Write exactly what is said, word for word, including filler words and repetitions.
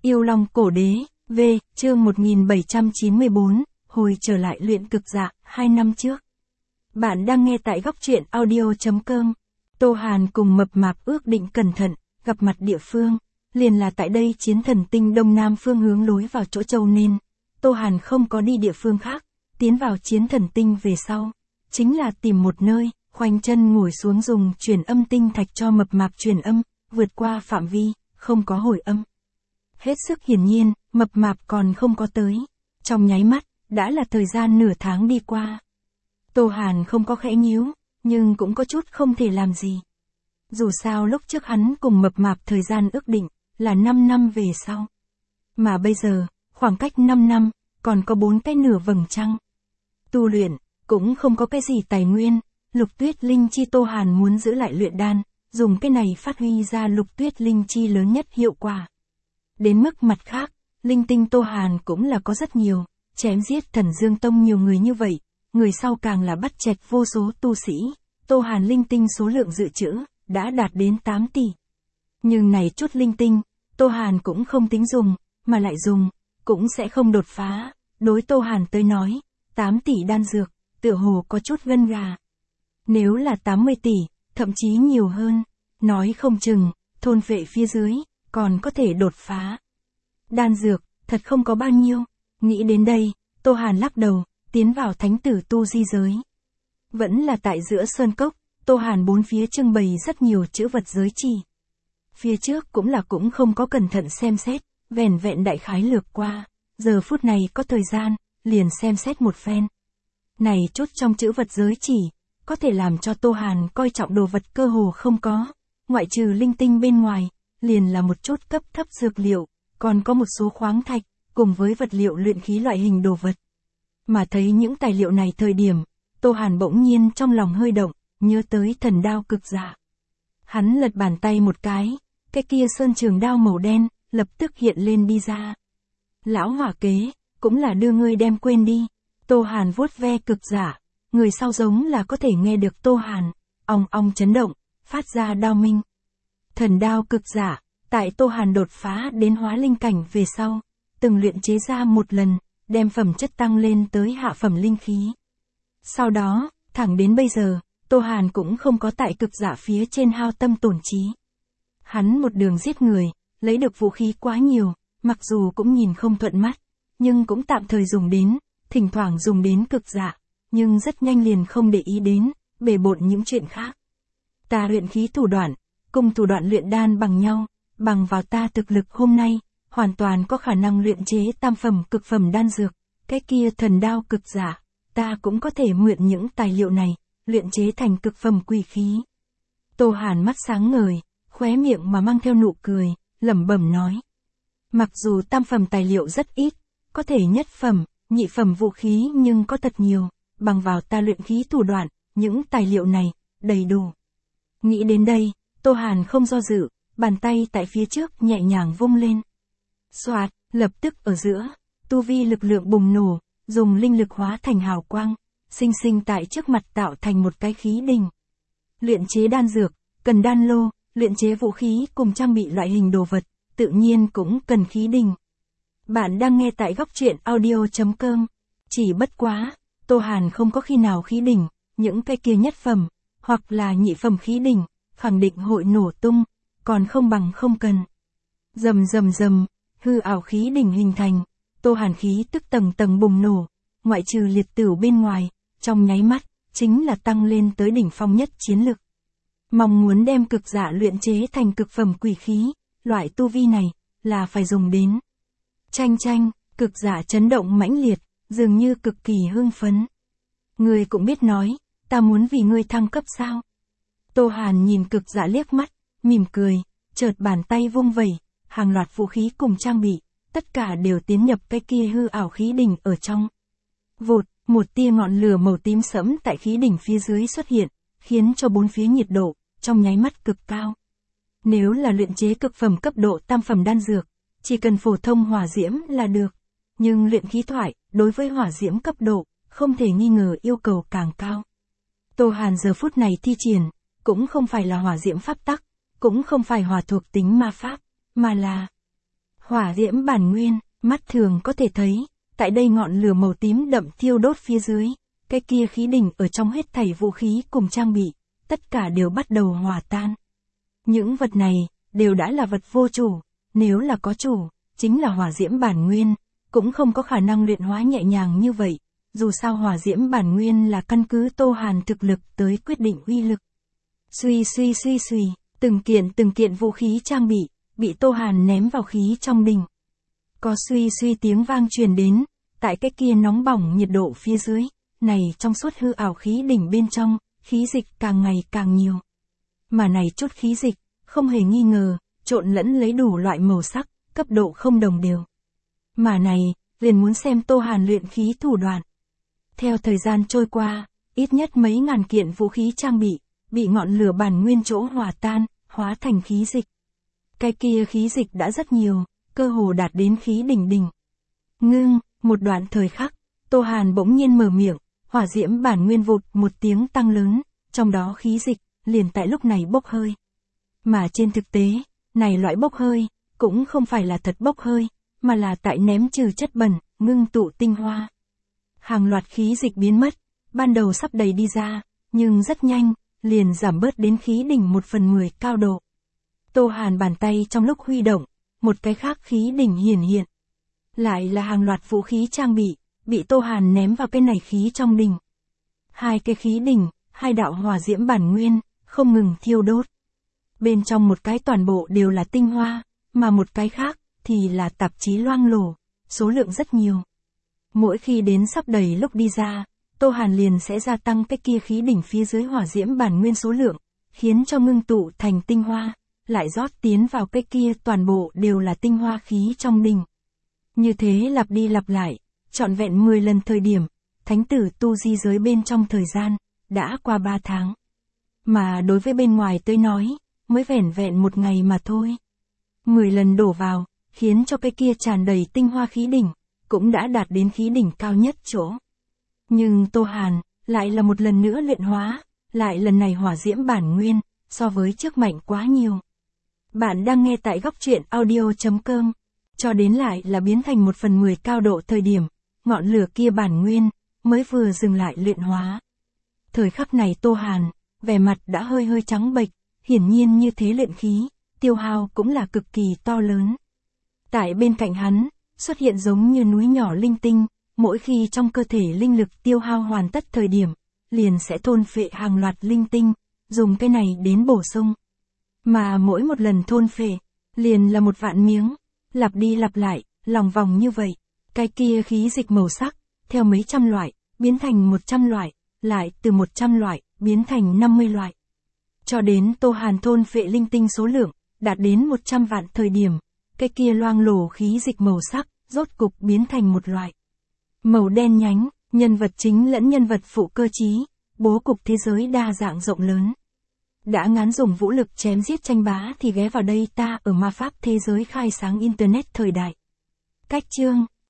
Yêu Long Cổ Đế, V, chương một nghìn bảy trăm chín mươi bốn, hồi trở lại luyện cực dạ, hai năm trước. Bạn đang nghe tại góc truyện audio.com. Tô Hàn cùng Mập Mạp ước định cẩn thận, gặp mặt địa phương, liền là tại đây Chiến Thần Tinh đông nam phương hướng lối vào chỗ Châu nên. Tô Hàn không có đi địa phương khác, tiến vào Chiến Thần Tinh về sau. Chính là tìm một nơi, khoanh chân ngồi xuống dùng truyền âm tinh thạch cho Mập Mạp truyền âm, vượt qua phạm vi, không có hồi âm. Hết sức hiển nhiên, Mập Mạp còn không có tới. Trong nháy mắt, đã là thời gian nửa tháng đi qua. Tô Hàn không có khẽ nhíu, nhưng cũng có chút không thể làm gì. Dù sao lúc trước hắn cùng Mập Mạp thời gian ước định, là năm năm về sau. Mà bây giờ, khoảng cách năm năm, còn có bốn cái nửa vầng trăng. Tu luyện, cũng không có cái gì tài nguyên, Lục Tuyết Linh Chi Tô Hàn muốn giữ lại luyện đan, dùng cái này phát huy ra Lục Tuyết Linh Chi lớn nhất hiệu quả. Đến mức mặt khác, linh tinh Tô Hàn cũng là có rất nhiều, chém giết Thần Dương Tông nhiều người như vậy, người sau càng là bắt chẹt vô số tu sĩ, Tô Hàn linh tinh số lượng dự trữ, đã đạt đến tám tỷ. Nhưng này chút linh tinh, Tô Hàn cũng không tính dùng, mà lại dùng, cũng sẽ không đột phá, đối Tô Hàn tới nói, tám tỷ đan dược, tựa hồ có chút gân gà. Nếu là tám mươi tỷ, thậm chí nhiều hơn, nói không chừng, thôn vệ phía dưới, còn có thể đột phá. Đan dược, thật không có bao nhiêu. Nghĩ đến đây, Tô Hàn lắc đầu, tiến vào thánh tử tu di giới. Vẫn là tại giữa sơn cốc, Tô Hàn bốn phía trưng bày rất nhiều chữ vật giới chỉ. Phía trước cũng là cũng không có cẩn thận xem xét, vẻn vẹn đại khái lược qua. Giờ phút này có thời gian, liền xem xét một phen. Này chút trong chữ vật giới chỉ, có thể làm cho Tô Hàn coi trọng đồ vật cơ hồ không có. Ngoại trừ linh tinh bên ngoài, liền là một chút cấp thấp dược liệu, còn có một số khoáng thạch, cùng với vật liệu luyện khí loại hình đồ vật. Mà thấy những tài liệu này thời điểm, Tô Hàn bỗng nhiên trong lòng hơi động, nhớ tới thần đao cực dạ. Hắn lật bàn tay một cái, cái kia sơn trường đao màu đen, lập tức hiện lên đi ra. Lão hỏa kế, cũng là đưa ngươi đem quên đi. Tô Hàn vuốt ve cực dạ, người sau giống là có thể nghe được Tô Hàn, ong ong chấn động, phát ra đao minh. Thần đao cực dạ, tại Tô Hàn đột phá đến hóa linh cảnh về sau, từng luyện chế ra một lần, đem phẩm chất tăng lên tới hạ phẩm linh khí. Sau đó, thẳng đến bây giờ, Tô Hàn cũng không có tại cực dạ phía trên hao tâm tổn trí. Hắn một đường giết người, lấy được vũ khí quá nhiều, mặc dù cũng nhìn không thuận mắt, nhưng cũng tạm thời dùng đến, thỉnh thoảng dùng đến cực dạ, nhưng rất nhanh liền không để ý đến, bề bộn những chuyện khác. Ta luyện khí thủ đoạn, cùng thủ đoạn luyện đan bằng nhau, bằng vào ta thực lực hôm nay, hoàn toàn có khả năng luyện chế tam phẩm cực phẩm đan dược, cái kia thần đao cực dạ, ta cũng có thể mượn những tài liệu này, luyện chế thành cực phẩm quỷ khí. Tô Hàn mắt sáng ngời, khóe miệng mà mang theo nụ cười, lẩm bẩm nói. Mặc dù tam phẩm tài liệu rất ít, có thể nhất phẩm, nhị phẩm vũ khí nhưng có thật nhiều, bằng vào ta luyện khí thủ đoạn, những tài liệu này, đầy đủ. Nghĩ đến đây, Tô Hàn không do dự, bàn tay tại phía trước nhẹ nhàng vung lên. Xoạt, lập tức ở giữa, tu vi lực lượng bùng nổ, dùng linh lực hóa thành hào quang, sinh sinh tại trước mặt tạo thành một cái khí đình. Luyện chế đan dược, cần đan lô, luyện chế vũ khí cùng trang bị loại hình đồ vật, tự nhiên cũng cần khí đình. Bạn đang nghe tại góc truyện audio.com. Chỉ bất quá, Tô Hàn không có khi nào khí đỉnh, những cái kia nhất phẩm, hoặc là nhị phẩm khí đỉnh, khẳng định hội nổ tung, còn không bằng không cần. Rầm rầm rầm, hư ảo khí đỉnh hình thành, Tô Hàn khí tức tầng tầng bùng nổ, ngoại trừ liệt tửu bên ngoài, trong nháy mắt, chính là tăng lên tới đỉnh phong nhất chiến lực. Mong muốn đem cực dạ luyện chế thành cực phẩm quỷ khí, loại tu vi này, là phải dùng đến. Chanh chanh, cực dạ chấn động mãnh liệt, dường như cực kỳ hưng phấn. Ngươi cũng biết nói, ta muốn vì ngươi thăng cấp sao? Tô Hàn nhìn cực dạ liếc mắt, mỉm cười, chợt bàn tay vung vẩy, hàng loạt vũ khí cùng trang bị, tất cả đều tiến nhập cái kia hư ảo khí đỉnh ở trong. Vụt, một tia ngọn lửa màu tím sẫm tại khí đỉnh phía dưới xuất hiện, khiến cho bốn phía nhiệt độ, trong nháy mắt cực cao. Nếu là luyện chế cực phẩm cấp độ tam phẩm đan dược, chỉ cần phổ thông hỏa diễm là được. Nhưng luyện khí thoại, đối với hỏa diễm cấp độ, không thể nghi ngờ yêu cầu càng cao. Tô Hàn giờ phút này thi triển, cũng không phải là hỏa diễm pháp tắc, cũng không phải hỏa thuộc tính ma pháp, mà là Hỏa diễm bản nguyên, mắt thường có thể thấy, tại đây ngọn lửa màu tím đậm thiêu đốt phía dưới, cái kia khí đỉnh ở trong hết thảy vũ khí cùng trang bị, tất cả đều bắt đầu hòa tan. Những vật này, đều đã là vật vô chủ, nếu là có chủ, chính là hỏa diễm bản nguyên, cũng không có khả năng luyện hóa nhẹ nhàng như vậy, dù sao hỏa diễm bản nguyên là căn cứ Tô Hàn thực lực tới quyết định uy lực. Suy suy suy suy, từng kiện từng kiện vũ khí trang bị, bị Tô Hàn ném vào khí trong đỉnh. Có suy suy tiếng vang truyền đến, tại cái kia nóng bỏng nhiệt độ phía dưới, này trong suốt hư ảo khí đỉnh bên trong, khí dịch càng ngày càng nhiều. Mà này chút khí dịch, không hề nghi ngờ, trộn lẫn lấy đủ loại màu sắc, cấp độ không đồng đều. Mà này, liền muốn xem Tô Hàn luyện khí thủ đoạn. Theo thời gian trôi qua, ít nhất mấy ngàn kiện vũ khí trang bị, bị ngọn lửa bản nguyên chỗ hòa tan, hóa thành khí dịch. Cái kia khí dịch đã rất nhiều, cơ hồ đạt đến khí đỉnh đỉnh. Ngưng, một đoạn thời khắc, Tô Hàn bỗng nhiên mở miệng, hỏa diễm bản nguyên vụt một tiếng tăng lớn, trong đó khí dịch, liền tại lúc này bốc hơi. Mà trên thực tế, này loại bốc hơi, cũng không phải là thật bốc hơi, mà là tại ném trừ chất bẩn, ngưng tụ tinh hoa. Hàng loạt khí dịch biến mất, ban đầu sắp đầy đi ra, nhưng rất nhanh, liền giảm bớt đến khí đỉnh một phần mười cao độ. Tô Hàn bàn tay trong lúc huy động, một cái khác khí đỉnh hiển hiện. Lại là hàng loạt vũ khí trang bị, bị Tô Hàn ném vào cái này khí trong đỉnh. Hai cái khí đỉnh, hai đạo hỏa diễm bản nguyên, không ngừng thiêu đốt. Bên trong một cái toàn bộ đều là tinh hoa, mà một cái khác, thì là tạp chí loang lổ, số lượng rất nhiều. Mỗi khi đến sắp đầy lúc đi ra, Tô Hàn liền sẽ gia tăng cái kia khí đỉnh phía dưới hỏa diễm bản nguyên số lượng, khiến cho ngưng tụ thành tinh hoa, lại rót tiến vào cái kia toàn bộ đều là tinh hoa khí trong đỉnh. Như thế lặp đi lặp lại, trọn vẹn mười lần thời điểm, thánh tử tu di giới bên trong thời gian, đã qua ba tháng. Mà đối với bên ngoài tới nói, mới vẻn vẹn một ngày mà thôi. mười lần đổ vào, khiến cho cái kia tràn đầy tinh hoa khí đỉnh, cũng đã đạt đến khí đỉnh cao nhất chỗ. Nhưng Tô Hàn, lại là một lần nữa luyện hóa, lại lần này hỏa diễm bản nguyên, so với trước mạnh quá nhiều. Bạn đang nghe tại góc truyện audio chấm com, cho đến lại là biến thành một phần mười cao độ thời điểm, ngọn lửa kia bản nguyên, mới vừa dừng lại luyện hóa. Thời khắc này Tô Hàn, vẻ mặt đã hơi hơi trắng bệch, hiển nhiên như thế luyện khí, tiêu hao cũng là cực kỳ to lớn. Tại bên cạnh hắn, xuất hiện giống như núi nhỏ linh tinh, mỗi khi trong cơ thể linh lực tiêu hao hoàn tất thời điểm, liền sẽ thôn phệ hàng loạt linh tinh, dùng cái này đến bổ sung. Mà mỗi một lần thôn phệ, liền là một vạn miếng, lặp đi lặp lại, lòng vòng như vậy, cái kia khí dịch màu sắc, theo mấy trăm loại, biến thành một trăm loại, lại từ một trăm loại, biến thành năm mươi loại. Cho đến Tô Hàn thôn phệ linh tinh số lượng, đạt đến một trăm vạn thời điểm, cái kia loang lổ khí dịch màu sắc, rốt cục biến thành một loại. Màu đen nhánh, nhân vật chính lẫn nhân vật phụ cơ trí, bố cục thế giới đa dạng rộng lớn. Đã ngán dùng vũ lực chém giết tranh bá thì ghé vào đây ta ở ma pháp thế giới khai sáng Internet thời đại. Cách chương